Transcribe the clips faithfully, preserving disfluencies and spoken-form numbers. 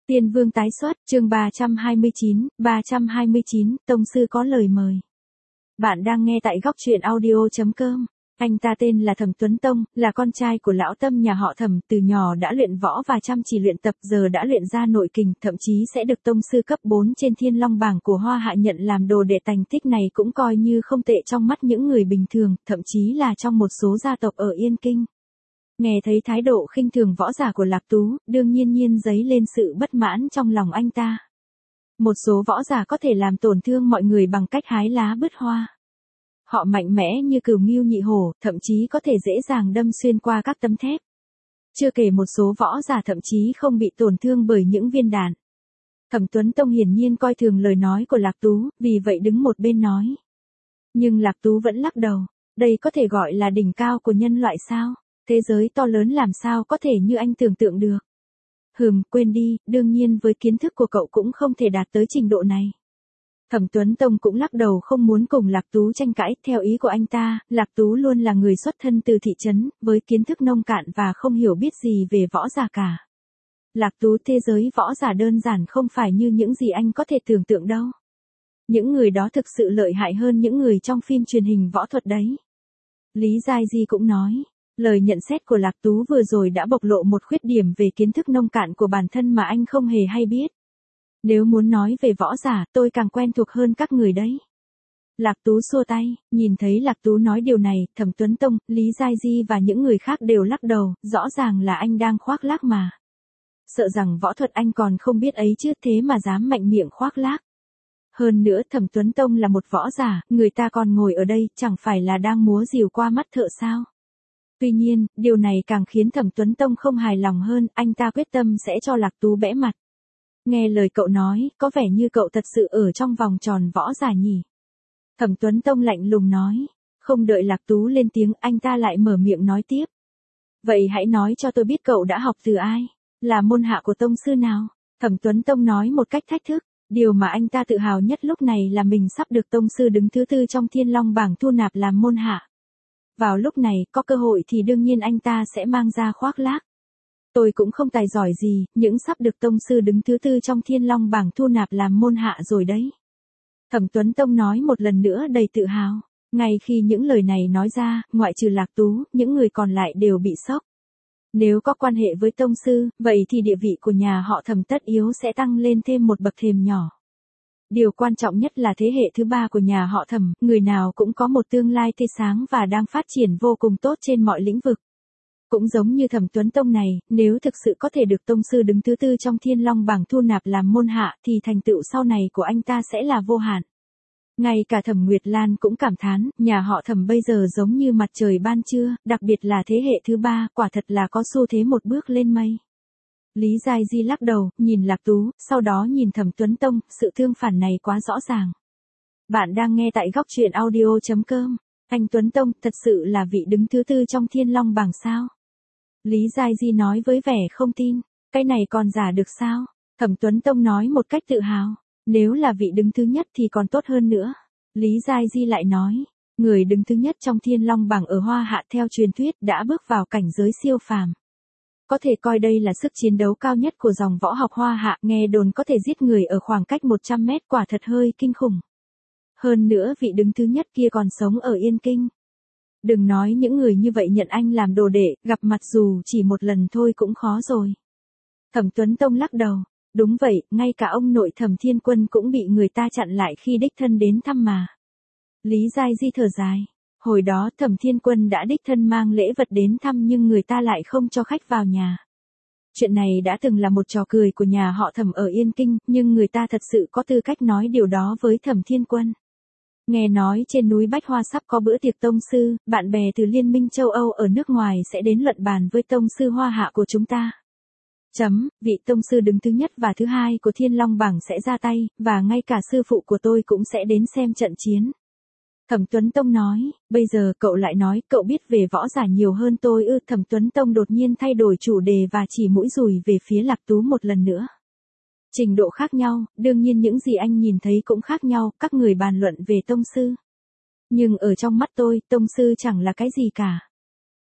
Tiên Vương tái xuất, chương ba trăm hai mươi chín, ba trăm hai mươi chín, Tông Sư có lời mời. Bạn đang nghe tại góc truyện audio chấm com. Anh ta tên là Thẩm Tuấn Tông, là con trai của lão Tâm nhà họ Thẩm, từ nhỏ đã luyện võ và chăm chỉ luyện tập, giờ đã luyện ra nội kình, thậm chí sẽ được Tông Sư cấp bốn trên Thiên Long bảng của Hoa Hạ nhận làm đồ đệ. Thành tích này cũng coi như không tệ trong mắt những người bình thường, thậm chí là trong một số gia tộc ở Yên Kinh. Nghe thấy thái độ khinh thường võ giả của Lạc Tú, đương nhiên nhiên dấy lên sự bất mãn trong lòng anh ta. Một số võ giả có thể làm tổn thương mọi người bằng cách hái lá bứt hoa. Họ mạnh mẽ như cừu ngưu nhị hổ, thậm chí có thể dễ dàng đâm xuyên qua các tấm thép. Chưa kể một số võ giả thậm chí không bị tổn thương bởi những viên đạn. Thẩm Tuấn Tông hiển nhiên coi thường lời nói của Lạc Tú, vì vậy đứng một bên nói. Nhưng Lạc Tú vẫn lắc đầu, đây có thể gọi là đỉnh cao của nhân loại sao? Thế giới to lớn làm sao có thể như anh tưởng tượng được. Hừm, quên đi, đương nhiên với kiến thức của cậu cũng không thể đạt tới trình độ này. Thẩm Tuấn Tông cũng lắc đầu, không muốn cùng Lạc Tú tranh cãi. Theo ý của anh ta, Lạc Tú luôn là người xuất thân từ thị trấn, với kiến thức nông cạn và không hiểu biết gì về võ giả cả. Lạc Tú, thế giới võ giả đơn giản không phải như những gì anh có thể tưởng tượng đâu. Những người đó thực sự lợi hại hơn những người trong phim truyền hình võ thuật đấy. Lý Giai Di cũng nói. Lời nhận xét của Lạc Tú vừa rồi đã bộc lộ một khuyết điểm về kiến thức nông cạn của bản thân mà anh không hề hay biết. Nếu muốn nói về võ giả, tôi càng quen thuộc hơn các người đấy. Lạc Tú xua tay, nhìn thấy Lạc Tú nói điều này, Thẩm Tuấn Tông, Lý Giai Di và những người khác đều lắc đầu, rõ ràng là anh đang khoác lác mà. Sợ rằng võ thuật anh còn không biết ấy chứ, thế mà dám mạnh miệng khoác lác. Hơn nữa Thẩm Tuấn Tông là một võ giả, người ta còn ngồi ở đây, chẳng phải là đang múa rìu qua mắt thợ sao? Tuy nhiên, điều này càng khiến Thẩm Tuấn Tông không hài lòng hơn, anh ta quyết tâm sẽ cho Lạc Tú bẽ mặt. Nghe lời cậu nói, có vẻ như cậu thật sự ở trong vòng tròn võ giả nhỉ. Thẩm Tuấn Tông lạnh lùng nói, không đợi Lạc Tú lên tiếng, anh ta lại mở miệng nói tiếp. Vậy hãy nói cho tôi biết cậu đã học từ ai, là môn hạ của tông sư nào? Thẩm Tuấn Tông nói một cách thách thức, điều mà anh ta tự hào nhất lúc này là mình sắp được tông sư đứng thứ tư trong Thiên Long bảng thu nạp làm môn hạ. Vào lúc này, có cơ hội thì đương nhiên anh ta sẽ mang ra khoác lác. Tôi cũng không tài giỏi gì, những sắp được tông sư đứng thứ tư trong Thiên Long bảng thu nạp làm môn hạ rồi đấy. Thẩm Tuấn Tông nói một lần nữa đầy tự hào. Ngay khi những lời này nói ra, ngoại trừ Lạc Tú, những người còn lại đều bị sốc. Nếu có quan hệ với tông sư, vậy thì địa vị của nhà họ Thẩm tất yếu sẽ tăng lên thêm một bậc thềm nhỏ. Điều quan trọng nhất là thế hệ thứ ba của nhà họ Thẩm, người nào cũng có một tương lai tươi sáng và đang phát triển vô cùng tốt trên mọi lĩnh vực. Cũng giống như Thẩm Tuấn Tông này, nếu thực sự có thể được tông sư đứng thứ tư trong Thiên Long bảng thu nạp làm môn hạ thì thành tựu sau này của anh ta sẽ là vô hạn. Ngay cả Thẩm Nguyệt Lan cũng cảm thán, nhà họ Thẩm bây giờ giống như mặt trời ban trưa, đặc biệt là thế hệ thứ ba, quả thật là có xu thế một bước lên mây. Lý Giai Di lắc đầu, nhìn Lạc Tú, sau đó nhìn Thẩm Tuấn Tông, sự thương phản này quá rõ ràng. Bạn đang nghe tại góc truyện audio chấm com. Anh Tuấn Tông, thật sự là vị đứng thứ tư trong Thiên Long bảng sao? Lý Giai Di nói với vẻ không tin, cái này còn giả được sao? Thẩm Tuấn Tông nói một cách tự hào, nếu là vị đứng thứ nhất thì còn tốt hơn nữa. Lý Giai Di lại nói, người đứng thứ nhất trong Thiên Long bảng ở Hoa Hạ theo truyền thuyết đã bước vào cảnh giới siêu phàm. Có thể coi đây là sức chiến đấu cao nhất của dòng võ học Hoa Hạ, nghe đồn có thể giết người ở khoảng cách một trăm mét, quả thật hơi kinh khủng. Hơn nữa vị đứng thứ nhất kia còn sống ở Yên Kinh. Đừng nói những người như vậy nhận anh làm đồ đệ, gặp mặt dù chỉ một lần thôi cũng khó rồi. Thẩm Tuấn Tông lắc đầu, đúng vậy, ngay cả ông nội Thẩm Thiên Quân cũng bị người ta chặn lại khi đích thân đến thăm mà. Lý Giai Di thở dài, hồi đó Thẩm Thiên Quân đã đích thân mang lễ vật đến thăm nhưng người ta lại không cho khách vào nhà. Chuyện này đã từng là một trò cười của nhà họ Thẩm ở Yên Kinh, nhưng người ta thật sự có tư cách nói điều đó với Thẩm Thiên Quân. Nghe nói trên núi Bách Hoa sắp có bữa tiệc tông sư, bạn bè từ Liên minh châu Âu ở nước ngoài sẽ đến luận bàn với tông sư Hoa Hạ của chúng ta. Chấm, vị tông sư đứng thứ nhất và thứ hai của Thiên Long bảng sẽ ra tay, và ngay cả sư phụ của tôi cũng sẽ đến xem trận chiến. Thẩm Tuấn Tông nói, bây giờ cậu lại nói cậu biết về võ giả nhiều hơn tôi ư? Thẩm Tuấn Tông đột nhiên thay đổi chủ đề và chỉ mũi dùi về phía Lạc Tú một lần nữa. Trình độ khác nhau, đương nhiên những gì anh nhìn thấy cũng khác nhau, các người bàn luận về tông sư. Nhưng ở trong mắt tôi, tông sư chẳng là cái gì cả.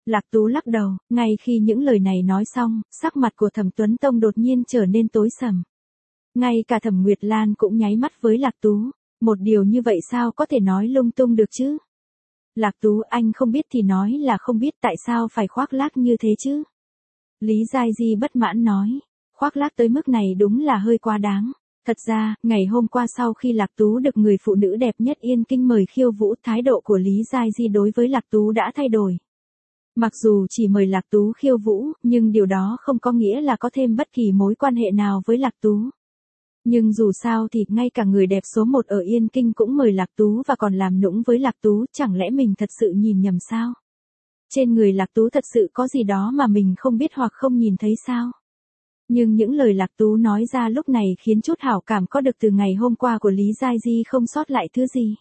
Lạc Tú lắc đầu, ngay khi những lời này nói xong, sắc mặt của Thẩm Tuấn Tông đột nhiên trở nên tối sầm. Ngay cả Thẩm Nguyệt Lan cũng nháy mắt với Lạc Tú, một điều như vậy sao có thể nói lung tung được chứ? Lạc Tú, anh không biết thì nói là không biết, tại sao phải khoác lác như thế chứ? Lý Giai Di bất mãn nói, khoác lác tới mức này đúng là hơi quá đáng. Thật ra, ngày hôm qua sau khi Lạc Tú được người phụ nữ đẹp nhất Yên Kinh mời khiêu vũ, thái độ của Lý Giai Di đối với Lạc Tú đã thay đổi. Mặc dù chỉ mời Lạc Tú khiêu vũ, nhưng điều đó không có nghĩa là có thêm bất kỳ mối quan hệ nào với Lạc Tú. Nhưng dù sao thì ngay cả người đẹp số một ở Yên Kinh cũng mời Lạc Tú và còn làm nũng với Lạc Tú, chẳng lẽ mình thật sự nhìn nhầm sao? Trên người Lạc Tú thật sự có gì đó mà mình không biết hoặc không nhìn thấy sao? Nhưng những lời Lạc Tú nói ra lúc này khiến chút hảo cảm có được từ ngày hôm qua của Lý Giai Di không sót lại thứ gì.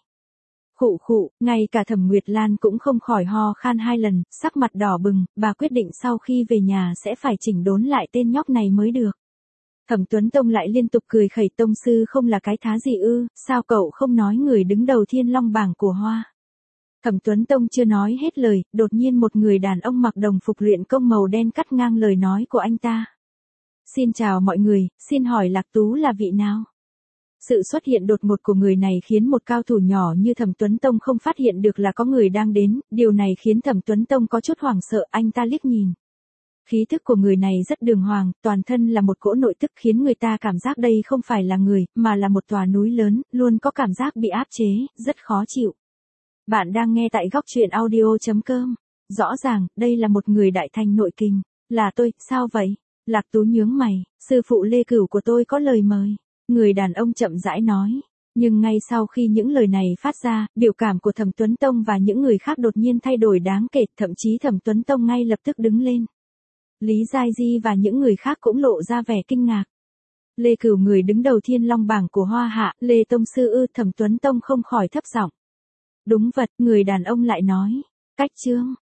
Khụ khụ, ngay cả Thẩm Nguyệt Lan cũng không khỏi ho khan hai lần, sắc mặt đỏ bừng, bà quyết định sau khi về nhà sẽ phải chỉnh đốn lại tên nhóc này mới được. Thẩm Tuấn Tông lại liên tục cười khẩy, tông sư không là cái thá gì ư, sao cậu không nói người đứng đầu Thiên Long bảng của Hoa. Thẩm Tuấn Tông chưa nói hết lời, đột nhiên một người đàn ông mặc đồng phục luyện công màu đen cắt ngang lời nói của anh ta. Xin chào mọi người, xin hỏi Lạc Tú là vị nào? Sự xuất hiện đột ngột của người này khiến một cao thủ nhỏ như Thẩm Tuấn Tông không phát hiện được là có người đang đến, điều này khiến Thẩm Tuấn Tông có chút hoảng sợ, anh ta liếc nhìn. Khí thức của người này rất đường hoàng, toàn thân là một cỗ nội tức khiến người ta cảm giác đây không phải là người, mà là một tòa núi lớn, luôn có cảm giác bị áp chế, rất khó chịu. Bạn đang nghe tại góc truyện audio chấm com. Rõ ràng, đây là một người đại thành nội kình. Là tôi, sao vậy? Lạc Tú nhướng mày, sư phụ Lê Cửu của tôi có lời mời. Người đàn ông chậm rãi nói. Nhưng ngay sau khi những lời này phát ra, biểu cảm của Thẩm Tuấn Tông và những người khác đột nhiên thay đổi đáng kể, thậm chí Thẩm Tuấn Tông ngay lập tức đứng lên. Lý Giai Di và những người khác cũng lộ ra vẻ kinh ngạc. Lê Cửu, người đứng đầu Thiên Long bảng của Hoa Hạ, Lê Tông sư ư? Thẩm Tuấn Tông không khỏi thấp giọng. Đúng vật, người đàn ông lại nói. Cách chương.